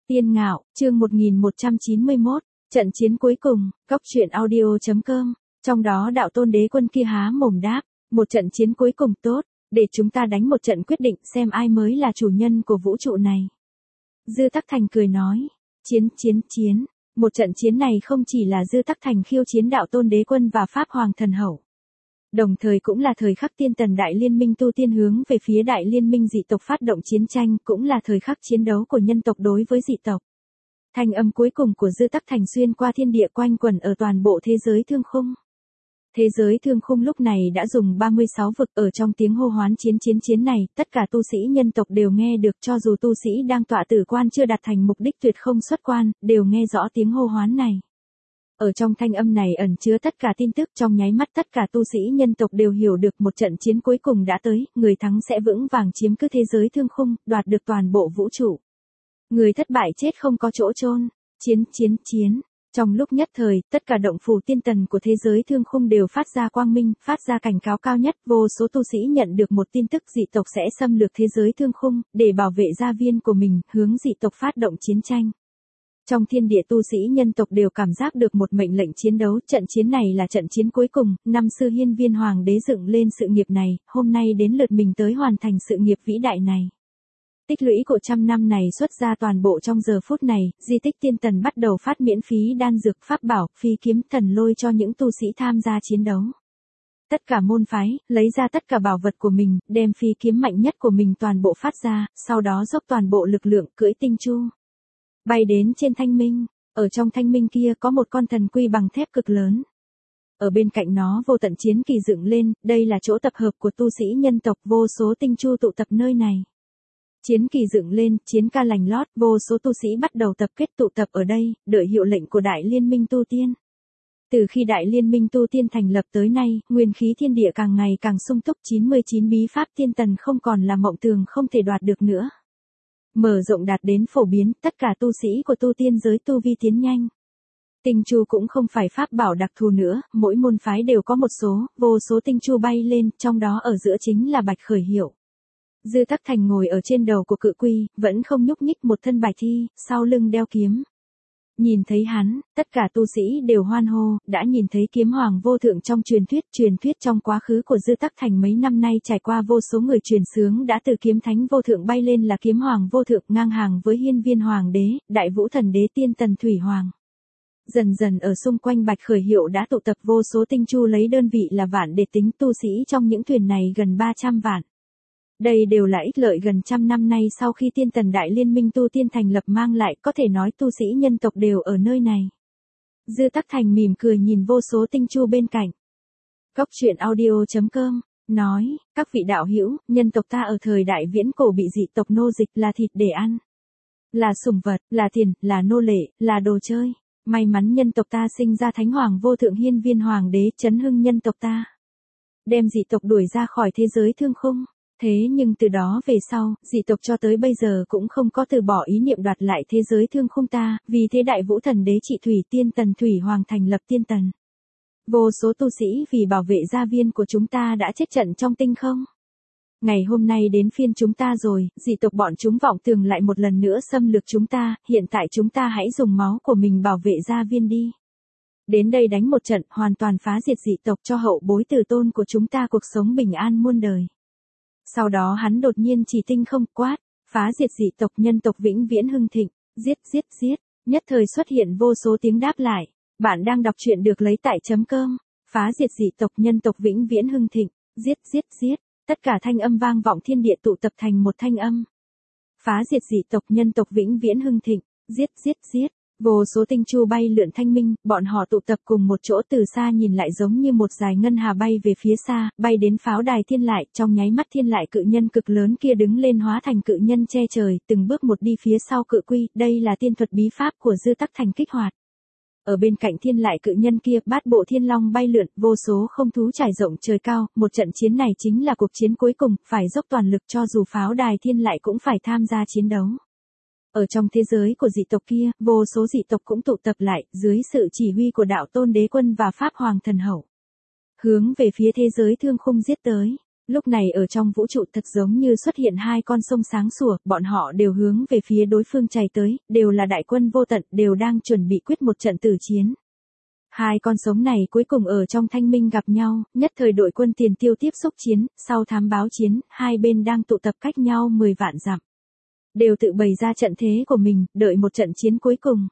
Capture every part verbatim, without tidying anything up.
Tiên Ngạo, chương một nghìn một trăm chín mươi mốt, trận chiến cuối cùng, góc truyện audio chấm com, trong đó đạo tôn đế quân kia há mồm đáp, một trận chiến cuối cùng tốt, để chúng ta đánh một trận quyết định xem ai mới là chủ nhân của vũ trụ này. Dư Tắc Thành cười nói, chiến chiến chiến, một trận chiến này không chỉ là Dư Tắc Thành khiêu chiến đạo tôn đế quân và Pháp Hoàng Thần Hậu. Đồng thời cũng là thời khắc tiên tần đại liên minh tu tiên hướng về phía đại liên minh dị tộc phát động chiến tranh, cũng là thời khắc chiến đấu của nhân tộc đối với dị tộc. Thanh âm cuối cùng của Dư Tắc Thành xuyên qua thiên địa quanh quẩn ở toàn bộ thế giới thương khung. Thế giới thương khung lúc này đã dùng ba mươi sáu vực, ở trong tiếng hô hoán chiến chiến chiến này, tất cả tu sĩ nhân tộc đều nghe được, cho dù tu sĩ đang tọa tử quan chưa đạt thành mục đích tuyệt không xuất quan, đều nghe rõ tiếng hô hoán này. Ở trong thanh âm này ẩn chứa tất cả tin tức, trong nháy mắt tất cả tu sĩ nhân tộc đều hiểu được một trận chiến cuối cùng đã tới, người thắng sẽ vững vàng chiếm cứ thế giới thương khung, đoạt được toàn bộ vũ trụ. Người thất bại chết không có chỗ chôn. Chiến chiến chiến. Trong lúc nhất thời, tất cả động phủ tiên tần của thế giới thương khung đều phát ra quang minh, phát ra cảnh cáo cao nhất, vô số tu sĩ nhận được một tin tức dị tộc sẽ xâm lược thế giới thương khung, để bảo vệ gia viên của mình, hướng dị tộc phát động chiến tranh. Trong thiên địa tu sĩ nhân tộc đều cảm giác được một mệnh lệnh chiến đấu, trận chiến này là trận chiến cuối cùng, năm xưa Hiên Viên Hoàng đế dựng lên sự nghiệp này, hôm nay đến lượt mình tới hoàn thành sự nghiệp vĩ đại này. Tích lũy của trăm năm này xuất ra toàn bộ trong giờ phút này, di tích tiên tần bắt đầu phát miễn phí đan dược pháp bảo, phi kiếm thần lôi cho những tu sĩ tham gia chiến đấu. Tất cả môn phái, lấy ra tất cả bảo vật của mình, đem phi kiếm mạnh nhất của mình toàn bộ phát ra, sau đó dốc toàn bộ lực lượng cưỡi tinh chu. Bay đến trên thanh minh, ở trong thanh minh kia có một con thần quy bằng thép cực lớn. Ở bên cạnh nó vô tận chiến kỳ dựng lên, đây là chỗ tập hợp của tu sĩ nhân tộc, vô số tinh chu tụ tập nơi này. Chiến kỳ dựng lên, chiến ca lành lót, vô số tu sĩ bắt đầu tập kết tụ tập ở đây, đợi hiệu lệnh của Đại Liên minh tu tiên. Từ khi Đại Liên minh tu tiên thành lập tới nay, nguyên khí thiên địa càng ngày càng sung túc, chín mươi chín bí pháp tiên tần không còn là mộng tường không thể đoạt được nữa. Mở rộng đạt đến phổ biến, tất cả tu sĩ của tu tiên giới tu vi tiến nhanh. Tinh chu cũng không phải pháp bảo đặc thù nữa, mỗi môn phái đều có một số, vô số tinh chu bay lên, trong đó ở giữa chính là Bạch Khởi Hiệu. Dư Tắc Thành ngồi ở trên đầu của cự quy, vẫn không nhúc nhích, một thân bạch thi, sau lưng đeo kiếm. Nhìn thấy hắn, tất cả tu sĩ đều hoan hô, đã nhìn thấy kiếm hoàng vô thượng trong truyền thuyết, truyền thuyết trong quá khứ của Dư Tắc Thành mấy năm nay trải qua vô số người truyền xướng đã từ kiếm thánh vô thượng bay lên là kiếm hoàng vô thượng, ngang hàng với Hiên Viên Hoàng đế, Đại Vũ Thần đế, Tiên Tần Thủy Hoàng. Dần dần ở xung quanh Bạch Khởi Hiệu đã tụ tập vô số tinh chu, lấy đơn vị là vạn để tính, tu sĩ trong những thuyền này gần ba trăm vạn. Đây đều là ích lợi gần trăm năm nay sau khi tiên tần đại liên minh tu tiên thành lập mang lại, có thể nói tu sĩ nhân tộc đều ở nơi này. Dư Tắc Thành mỉm cười nhìn vô số tinh chu bên cạnh. Góc truyện audio chấm com, nói, các vị đạo hữu, nhân tộc ta ở thời đại viễn cổ bị dị tộc nô dịch, là thịt để ăn, là sủng vật, là tiền, là nô lệ, là đồ chơi. May mắn nhân tộc ta sinh ra Thánh Hoàng vô thượng Hiên Viên Hoàng đế, chấn hưng nhân tộc ta, đem dị tộc đuổi ra khỏi thế giới thương khung. Thế nhưng từ đó về sau, dị tộc cho tới bây giờ cũng không có từ bỏ ý niệm đoạt lại thế giới thương khung ta, vì thế Đại Vũ Thần đế trị thủy tiên tần Thủy Hoàng thành lập tiên tần. Vô số tu sĩ vì bảo vệ gia viên của chúng ta đã chết trận trong tinh không. Ngày hôm nay đến phiên chúng ta rồi, dị tộc bọn chúng vọng tưởng lại một lần nữa xâm lược chúng ta, hiện tại chúng ta hãy dùng máu của mình bảo vệ gia viên đi. Đến đây đánh một trận, hoàn toàn phá diệt dị tộc cho hậu bối tử tôn của chúng ta cuộc sống bình an muôn đời. Sau đó hắn đột nhiên chỉ tinh không, quát, phá diệt dị tộc, nhân tộc vĩnh viễn hưng thịnh, giết giết giết, nhất thời xuất hiện vô số tiếng đáp lại. Bạn đang đọc truyện được lấy tại chấm com, phá diệt dị tộc, nhân tộc vĩnh viễn hưng thịnh, giết giết giết, tất cả thanh âm vang vọng thiên địa tụ tập thành một thanh âm. Phá diệt dị tộc, nhân tộc vĩnh viễn hưng thịnh, giết giết giết. Vô số tinh chu bay lượn thanh minh, bọn họ tụ tập cùng một chỗ, từ xa nhìn lại giống như một dải ngân hà bay về phía xa, bay đến pháo đài thiên lại, trong nháy mắt thiên lại cự nhân cực lớn kia đứng lên hóa thành cự nhân che trời, từng bước một đi phía sau cự quy, đây là tiên thuật bí pháp của Dư Tắc Thành kích hoạt. Ở bên cạnh thiên lại cự nhân kia, bát bộ thiên long bay lượn, vô số không thú trải rộng trời cao, một trận chiến này chính là cuộc chiến cuối cùng, phải dốc toàn lực cho dù pháo đài thiên lại cũng phải tham gia chiến đấu. Ở trong thế giới của dị tộc kia, vô số dị tộc cũng tụ tập lại, dưới sự chỉ huy của đạo tôn đế quân và Pháp Hoàng Thần Hậu. Hướng về phía thế giới thương khung giết tới. Lúc này ở trong vũ trụ thật giống như xuất hiện hai con sông sáng sủa, bọn họ đều hướng về phía đối phương chảy tới, đều là đại quân vô tận, đều đang chuẩn bị quyết một trận tử chiến. Hai con sông này cuối cùng ở trong thanh minh gặp nhau, nhất thời đội quân tiền tiêu tiếp xúc chiến, sau thám báo chiến, hai bên đang tụ tập cách nhau mười vạn dặm. Đều tự bày ra trận thế của mình, đợi một trận chiến cuối cùng.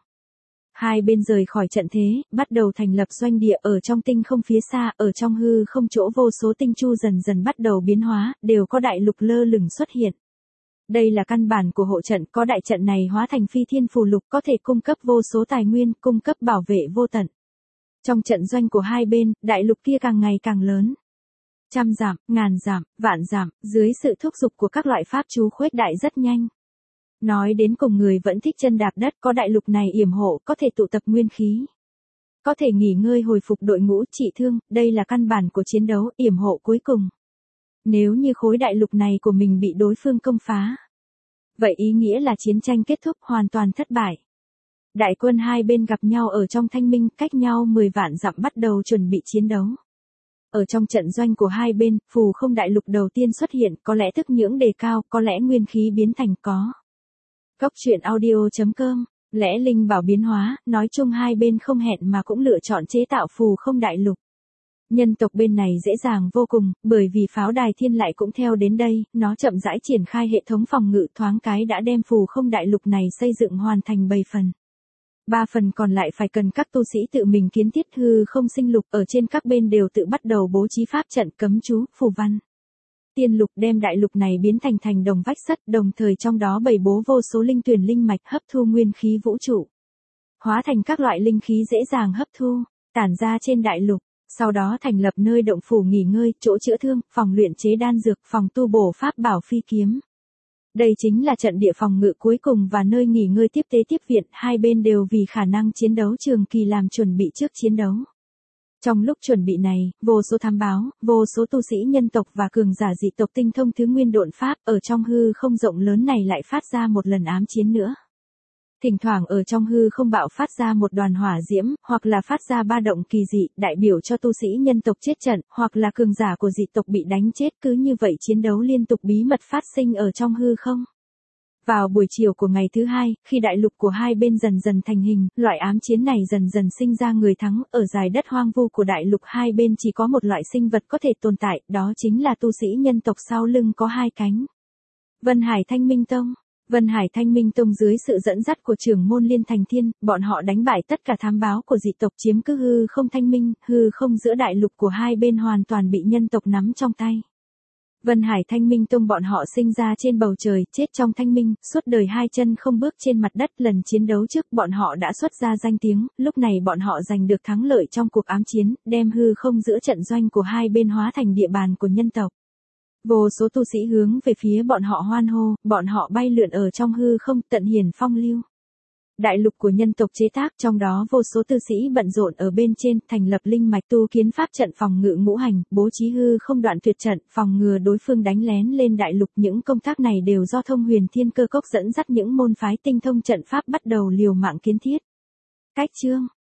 Hai bên rời khỏi trận thế, bắt đầu thành lập doanh địa ở trong tinh không phía xa, ở trong hư không chỗ vô số tinh chu dần dần bắt đầu biến hóa, đều có đại lục lơ lửng xuất hiện. Đây là căn bản của hộ trận, có đại trận này hóa thành phi thiên phù lục có thể cung cấp vô số tài nguyên, cung cấp bảo vệ vô tận. Trong trận doanh của hai bên, đại lục kia càng ngày càng lớn. Trăm dặm, ngàn dặm, vạn dặm, dưới sự thúc giục của các loại pháp chú khuếch đại rất nhanh. Nói đến cùng người vẫn thích chân đạp đất, có đại lục này yểm hộ, có thể tụ tập nguyên khí. Có thể nghỉ ngơi hồi phục đội ngũ trị thương, đây là căn bản của chiến đấu, yểm hộ cuối cùng. Nếu như khối đại lục này của mình bị đối phương công phá, vậy ý nghĩa là chiến tranh kết thúc hoàn toàn thất bại. Đại quân hai bên gặp nhau ở trong thanh minh, cách nhau mười vạn dặm bắt đầu chuẩn bị chiến đấu. Ở trong trận doanh của hai bên, phù không đại lục đầu tiên xuất hiện, có lẽ thức nhưỡng đề cao, có lẽ nguyên khí biến thành có. Góc truyện audio chấm com, lẽ linh bảo biến hóa, nói chung hai bên không hẹn mà cũng lựa chọn chế tạo phù không đại lục. Nhân tộc bên này dễ dàng vô cùng, bởi vì pháo đài thiên lại cũng theo đến đây, nó chậm rãi triển khai hệ thống phòng ngự thoáng cái đã đem phù không đại lục này xây dựng hoàn thành bảy phần. Ba phần còn lại phải cần các tu sĩ tự mình kiến thiết hư không sinh lục, ở trên các bên đều tự bắt đầu bố trí pháp trận cấm chú, phù văn. Tiên lục đem đại lục này biến thành thành đồng vách sắt, đồng thời trong đó bày bố vô số linh tuyển linh mạch hấp thu nguyên khí vũ trụ. Hóa thành các loại linh khí dễ dàng hấp thu, tản ra trên đại lục, sau đó thành lập nơi động phủ nghỉ ngơi, chỗ chữa thương, phòng luyện chế đan dược, phòng tu bổ pháp bảo phi kiếm. Đây chính là trận địa phòng ngự cuối cùng và nơi nghỉ ngơi tiếp tế tiếp viện, hai bên đều vì khả năng chiến đấu trường kỳ làm chuẩn bị trước chiến đấu. Trong lúc chuẩn bị này, vô số thám báo, vô số tu sĩ nhân tộc và cường giả dị tộc tinh thông thứ nguyên độn pháp ở trong hư không rộng lớn này lại phát ra một lần ám chiến nữa. Thỉnh thoảng ở trong hư không bạo phát ra một đoàn hỏa diễm, hoặc là phát ra ba động kỳ dị, đại biểu cho tu sĩ nhân tộc chết trận, hoặc là cường giả của dị tộc bị đánh chết, cứ như vậy chiến đấu liên tục bí mật phát sinh ở trong hư không. Vào buổi chiều của ngày thứ hai, khi đại lục của hai bên dần dần thành hình, loại ám chiến này dần dần sinh ra người thắng, ở dài đất hoang vu của đại lục hai bên chỉ có một loại sinh vật có thể tồn tại, đó chính là tu sĩ nhân tộc sau lưng có hai cánh. Vân Hải Thanh Minh Tông. Vân Hải Thanh Minh Tông dưới sự dẫn dắt của trưởng môn Liên Thành Thiên, bọn họ đánh bại tất cả thám báo của dị tộc chiếm cứ hư không thanh minh, hư không giữa đại lục của hai bên hoàn toàn bị nhân tộc nắm trong tay. Vân Hải Thanh Minh Tông bọn họ sinh ra trên bầu trời, chết trong thanh minh, suốt đời hai chân không bước trên mặt đất, lần chiến đấu trước bọn họ đã xuất ra danh tiếng, lúc này bọn họ giành được thắng lợi trong cuộc ám chiến, đem hư không giữa trận doanh của hai bên hóa thành địa bàn của nhân tộc. Vô số tu sĩ hướng về phía bọn họ hoan hô, bọn họ bay lượn ở trong hư không tận hiển phong lưu. Đại lục của nhân tộc chế tác, trong đó vô số tu sĩ bận rộn ở bên trên, thành lập linh mạch tu kiến pháp trận phòng ngự ngũ hành, bố trí hư không đoạn tuyệt trận, phòng ngừa đối phương đánh lén lên đại lục. Những công tác này đều do Thông Huyền Thiên Cơ Cốc dẫn dắt những môn phái tinh thông trận pháp bắt đầu liều mạng kiến thiết. Cách chương